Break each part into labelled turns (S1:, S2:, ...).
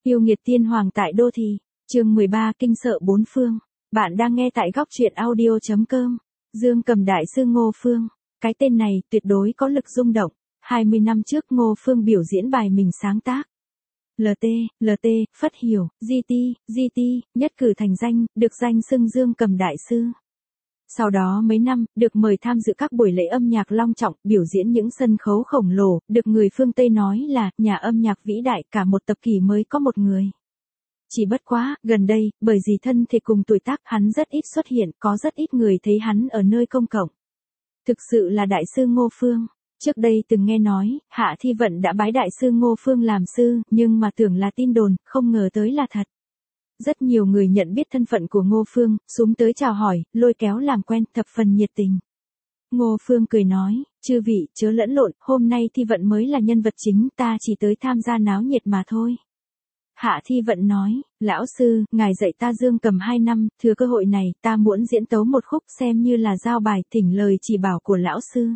S1: Yêu nghiệt tiên hoàng tại đô thị, chương 13 kinh sợ bốn phương. Bạn đang nghe tại góc truyện audio.com. Dương Cầm đại sư Ngô Phương. Cái tên này tuyệt đối có lực rung động. 20 năm trước Ngô Phương biểu diễn bài mình sáng tác. LT, Phất Hiểu, GT, nhất cử thành danh, được danh xưng Dương Cầm đại sư. Sau đó mấy năm, được mời tham dự các buổi lễ âm nhạc long trọng, biểu diễn những sân khấu khổng lồ, được người phương Tây nói là nhà âm nhạc vĩ đại, cả một tập kỷ mới có một người. Chỉ bất quá, gần đây, bởi vì thân thể cùng tuổi tác hắn rất ít xuất hiện, có rất ít người thấy hắn ở nơi công cộng. Thực sự là đại sư Ngô Phương. Trước đây từng nghe nói, Hạ Thi Vận đã bái đại sư Ngô Phương làm sư, nhưng mà tưởng là tin đồn, không ngờ tới là thật. Rất nhiều người nhận biết thân phận của Ngô Phương, xúm tới chào hỏi, lôi kéo làm quen, thập phần nhiệt tình. Ngô Phương cười nói, chư vị, chớ lẫn lộn, hôm nay Thi Vận mới là nhân vật chính, ta chỉ tới tham gia náo nhiệt mà thôi. Hạ Thi Vận nói, lão sư, ngài dạy ta Dương Cầm 2 năm, thừa cơ hội này, ta muốn diễn tấu một khúc xem như là giao bài, thỉnh lời chỉ bảo của lão sư.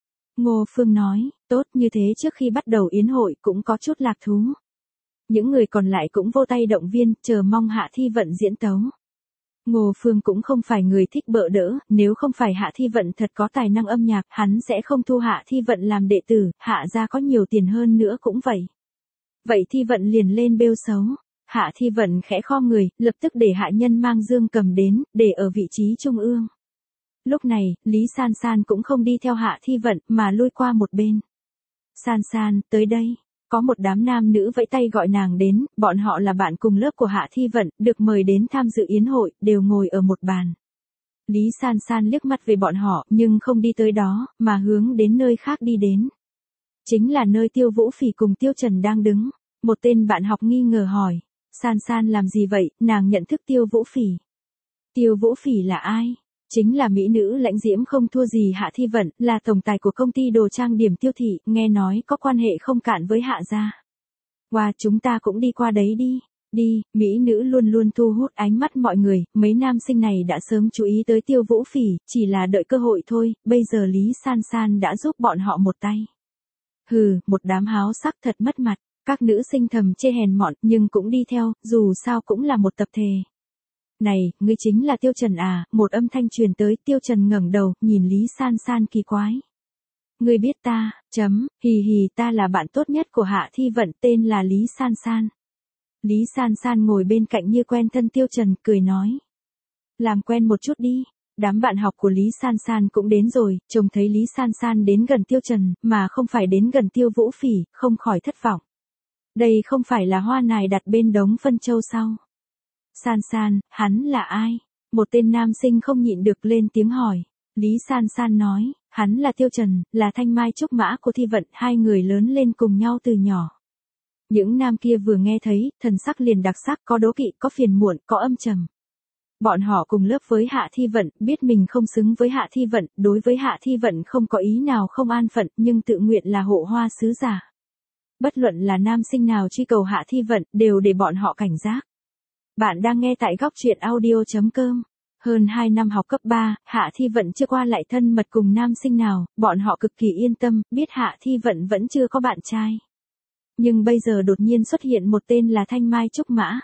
S1: Ngô Phương nói, tốt, như thế trước khi bắt đầu yến hội cũng có chút lạc thú. Những người còn lại cũng vô tay động viên, chờ mong Hạ Thi Vận diễn tấu. Ngô Phương cũng không phải người thích bợ đỡ, nếu không phải Hạ Thi Vận thật có tài năng âm nhạc, hắn sẽ không thu Hạ Thi Vận làm đệ tử, Hạ gia có nhiều tiền hơn nữa cũng vậy. Vậy Thi Vận liền lên bêu xấu. Hạ Thi Vận khẽ khom người, lập tức để hạ nhân mang Dương Cầm đến, để ở vị trí trung ương. Lúc này, Lý San San cũng không đi theo Hạ Thi Vận, mà lui qua một bên. San San, tới đây. Có một đám nam nữ vẫy tay gọi nàng đến, bọn họ là bạn cùng lớp của Hạ Thi Vận, được mời đến tham dự yến hội, đều ngồi ở một bàn. Lý San San liếc mắt về bọn họ, nhưng không đi tới đó, mà hướng đến nơi khác đi đến. Chính là nơi Tiêu Vũ Phỉ cùng Tiêu Trần đang đứng. Một tên bạn học nghi ngờ hỏi, San San làm gì vậy, nàng nhận thức Tiêu Vũ Phỉ. Tiêu Vũ Phỉ là ai? Chính là mỹ nữ lãnh diễm không thua gì Hạ Thi Vận, là tổng tài của công ty đồ trang điểm Tiêu thị, nghe nói có quan hệ không cạn với Hạ gia. Wow, chúng ta cũng đi qua đấy đi. Đi, mỹ nữ luôn luôn thu hút ánh mắt mọi người, mấy nam sinh này đã sớm chú ý tới Tiêu Vũ Phỉ, chỉ là đợi cơ hội thôi, bây giờ Lý San San đã giúp bọn họ một tay. Hừ, một đám háo sắc thật mất mặt. Các nữ sinh thầm chê hèn mọn, nhưng cũng đi theo, dù sao cũng là một tập thể. Này, ngươi chính là Tiêu Trần à, một âm thanh truyền tới, Tiêu Trần ngẩng đầu, nhìn Lý San San kỳ quái. Ngươi biết ta, hì, ta là bạn tốt nhất của Hạ Thi Vận, tên là Lý San San. Lý San San ngồi bên cạnh như quen thân Tiêu Trần, cười nói. Làm quen một chút đi. Đám bạn học của Lý San San cũng đến rồi, trông thấy Lý San San đến gần Tiêu Trần, mà không phải đến gần Tiêu Vũ Phỉ, không khỏi thất vọng. Đây không phải là hoa nài đặt bên đống phân châu sao? San San, hắn là ai? Một tên nam sinh không nhịn được lên tiếng hỏi. Lý San San nói, hắn là Tiêu Trần, là thanh mai trúc mã của Thi Vận, hai người lớn lên cùng nhau từ nhỏ. Những nam kia vừa nghe thấy, thần sắc liền đặc sắc, có đố kỵ, có phiền muộn, có âm trầm. Bọn họ cùng lớp với Hạ Thi Vận, biết mình không xứng với Hạ Thi Vận, đối với Hạ Thi Vận không có ý nào không an phận, nhưng tự nguyện là hộ hoa sứ giả. Bất luận là nam sinh nào truy cầu Hạ Thi Vận, đều để bọn họ cảnh giác. Bạn đang nghe tại góc truyện audio.com. Hơn 2 năm học cấp 3, Hạ Thi Vận chưa qua lại thân mật cùng nam sinh nào, bọn họ cực kỳ yên tâm, biết Hạ Thi Vận vẫn chưa có bạn trai. Nhưng bây giờ đột nhiên xuất hiện một tên là Thanh Mai Trúc Mã.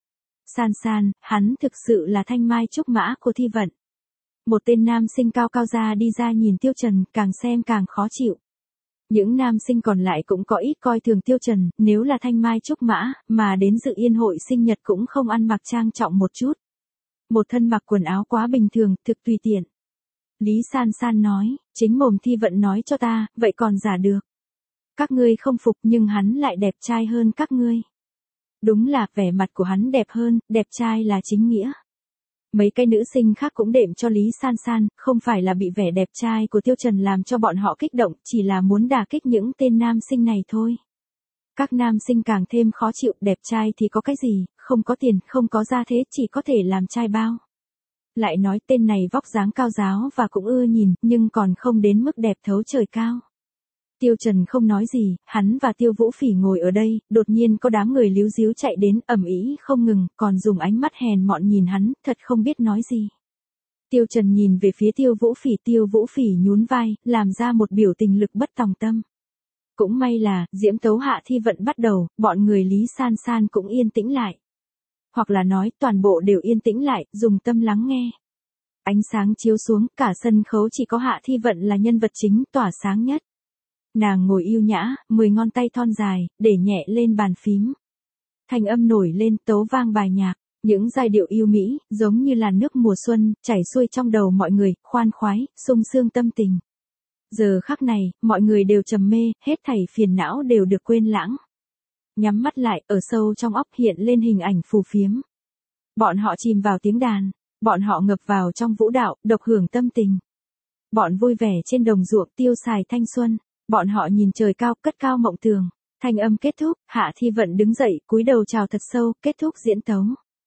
S1: San San, hắn thực sự là Thanh Mai Trúc Mã của Thi Vận. Một tên nam sinh cao cao ra đi ra nhìn Tiêu Trần, càng xem càng khó chịu. Những nam sinh còn lại cũng có ít coi thường Tiêu Trần, nếu là Thanh Mai Trúc Mã, mà đến dự yên hội sinh nhật cũng không ăn mặc trang trọng một chút. Một thân mặc quần áo quá bình thường, thực tùy tiện. Lý San San nói, chính mồm Thi Vận nói cho ta, vậy còn giả được. Các ngươi không phục nhưng hắn lại đẹp trai hơn các ngươi. Đúng là vẻ mặt của hắn đẹp hơn, đẹp trai là chính nghĩa. Mấy cái nữ sinh khác cũng đệm cho Lý San San, không phải là bị vẻ đẹp trai của Tiêu Trần làm cho bọn họ kích động, chỉ là muốn đả kích những tên nam sinh này thôi. Các nam sinh càng thêm khó chịu, đẹp trai thì có cái gì, không có tiền, không có gia thế, chỉ có thể làm trai bao. Lại nói tên này vóc dáng cao ráo và cũng ưa nhìn, nhưng còn không đến mức đẹp thấu trời cao. Tiêu Trần không nói gì, hắn và Tiêu Vũ Phỉ ngồi ở đây, đột nhiên có đám người líu díu chạy đến, ầm ĩ không ngừng, còn dùng ánh mắt hèn mọn nhìn hắn, thật không biết nói gì. Tiêu Trần nhìn về phía Tiêu Vũ Phỉ nhún vai, làm ra một biểu tình lực bất tòng tâm. Cũng may là, diễm tấu Hạ Thi Vận bắt đầu, bọn người Lý San San cũng yên tĩnh lại. Hoặc là nói, toàn bộ đều yên tĩnh lại, dùng tâm lắng nghe. Ánh sáng chiếu xuống, cả sân khấu chỉ có Hạ Thi Vận là nhân vật chính, tỏa sáng nhất. Nàng ngồi yêu nhã, 10 ngón tay thon dài, để nhẹ lên bàn phím. Thanh âm nổi lên, tấu vang bài nhạc. Những giai điệu yêu mỹ, giống như làn nước mùa xuân, chảy xuôi trong đầu mọi người, khoan khoái, sung sướng tâm tình. Giờ khắc này, mọi người đều trầm mê, hết thảy phiền não đều được quên lãng. Nhắm mắt lại, ở sâu trong óc hiện lên hình ảnh phù phiếm. Bọn họ chìm vào tiếng đàn, bọn họ ngập vào trong vũ đạo, độc hưởng tâm tình. Bọn vui vẻ trên đồng ruộng tiêu xài thanh xuân, bọn họ nhìn trời cao, cất cao mộng tường. Thanh âm kết thúc, Hạ Thi Vận đứng dậy, cúi đầu chào thật sâu, kết thúc diễn tấu.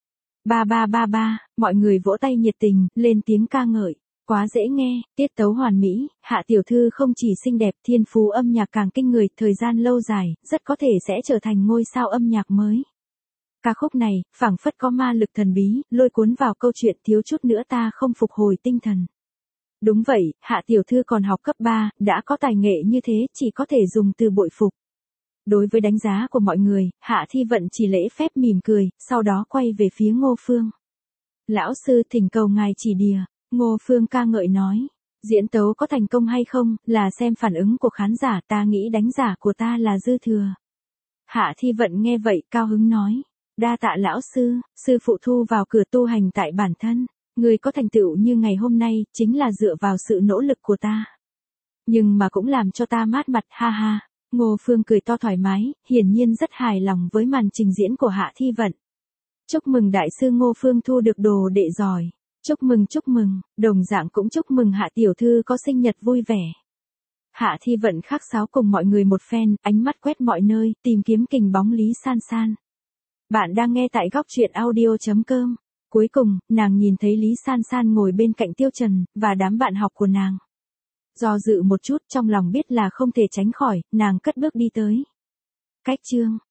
S1: Ba ba ba ba, mọi người vỗ tay nhiệt tình, lên tiếng ca ngợi. Quá dễ nghe, tiết tấu hoàn mỹ, Hạ tiểu thư không chỉ xinh đẹp, thiên phú âm nhạc càng kinh người, thời gian lâu dài, rất có thể sẽ trở thành ngôi sao âm nhạc mới. Ca khúc này, phảng phất có ma lực thần bí, lôi cuốn vào câu chuyện thiếu chút nữa ta không phục hồi tinh thần. Đúng vậy, Hạ tiểu thư còn học cấp 3, đã có tài nghệ như thế, chỉ có thể dùng từ bội phục. Đối với đánh giá của mọi người, Hạ Thi Vận chỉ lễ phép mỉm cười, sau đó quay về phía Ngô Phương. Lão sư thỉnh cầu ngài chỉ đìa, Ngô Phương ca ngợi nói. Diễn tấu có thành công hay không, là xem phản ứng của khán giả, ta nghĩ đánh giả của ta là dư thừa. Hạ Thi Vận nghe vậy, cao hứng nói. Đa tạ lão sư, sư phụ thu vào cửa tu hành tại bản thân. Người có thành tựu như ngày hôm nay, chính là dựa vào sự nỗ lực của ta. Nhưng mà cũng làm cho ta mát mặt, ha ha. Ngô Phương cười to thoải mái, hiển nhiên rất hài lòng với màn trình diễn của Hạ Thi Vận. Chúc mừng đại sư Ngô Phương thu được đồ đệ giỏi. Chúc mừng, đồng dạng cũng chúc mừng Hạ tiểu thư có sinh nhật vui vẻ. Hạ Thi Vận khắc sáo cùng mọi người một phen, ánh mắt quét mọi nơi, tìm kiếm kình bóng Lý San San. Bạn đang nghe tại góc truyện audio.com. Cuối cùng, nàng nhìn thấy Lý San San ngồi bên cạnh Tiêu Trần, và đám bạn học của nàng. Do dự một chút, trong lòng biết là không thể tránh khỏi, nàng cất bước đi tới. Cách chương